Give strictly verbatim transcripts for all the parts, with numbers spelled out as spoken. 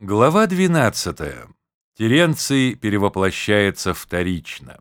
Глава двенадцатая. Теренций перевоплощается вторично.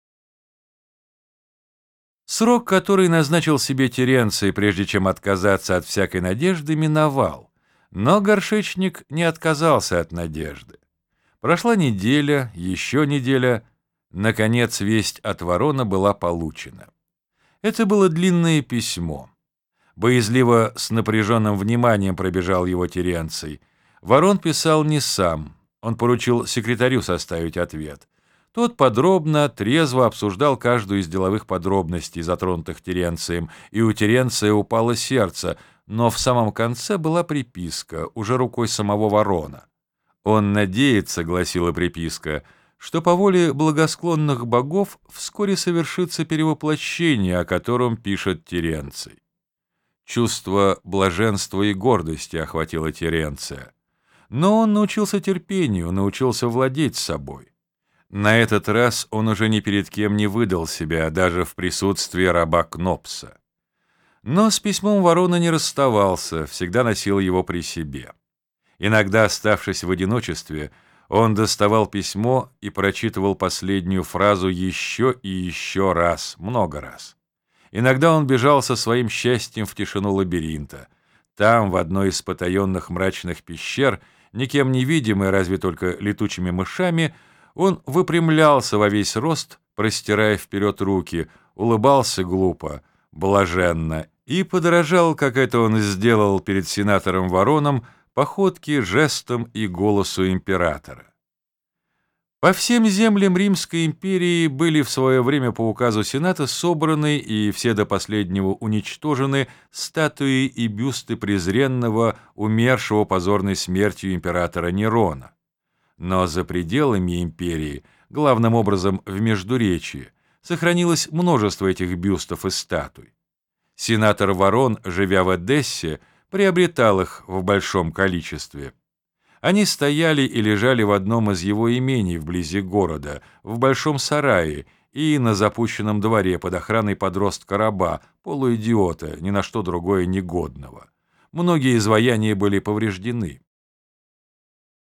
Срок, который назначил себе Теренций, прежде чем отказаться от всякой надежды, миновал, но горшечник не отказался от надежды. Прошла неделя, еще неделя, наконец весть от Ворона была получена. Это было длинное письмо. Боязливо, с напряженным вниманием пробежал его Теренций. Ворон писал не сам, он поручил секретарю составить ответ. Тот подробно, трезво обсуждал каждую из деловых подробностей, затронутых Теренцием, и у Теренция упало сердце, но в самом конце была приписка, уже рукой самого Ворона. «Он надеется, — гласила приписка, — что по воле благосклонных богов вскоре совершится перевоплощение, о котором пишет Теренций». Чувство блаженства и гордости охватило Теренция. Но он научился терпению, научился владеть собой. На этот раз он уже ни перед кем не выдал себя, даже в присутствии раба Кнопса. Но с письмом Ворона не расставался, всегда носил его при себе. Иногда, оставшись в одиночестве, он доставал письмо и прочитывал последнюю фразу еще и еще раз, много раз. Иногда он бежал со своим счастьем в тишину лабиринта. Там, в одной из потаенных мрачных пещер, никем не видимый, разве только летучими мышами, он выпрямлялся во весь рост, простирая вперед руки, улыбался глупо, блаженно и подражал, как это он сделал перед сенатором Вороном, походке, жестам и голосу императора. По всем землям Римской империи были в свое время по указу Сената собраны и все до последнего уничтожены статуи и бюсты презренного, умершего позорной смертью императора Нерона. Но за пределами империи, главным образом в Междуречии, сохранилось множество этих бюстов и статуй. Сенатор Ворон, живя в Одессе, приобретал их в большом количестве. Они стояли и лежали в одном из его имений вблизи города, в большом сарае и на запущенном дворе под охраной подростка-раба, полуидиота, ни на что другое негодного. Многие изваяния были повреждены.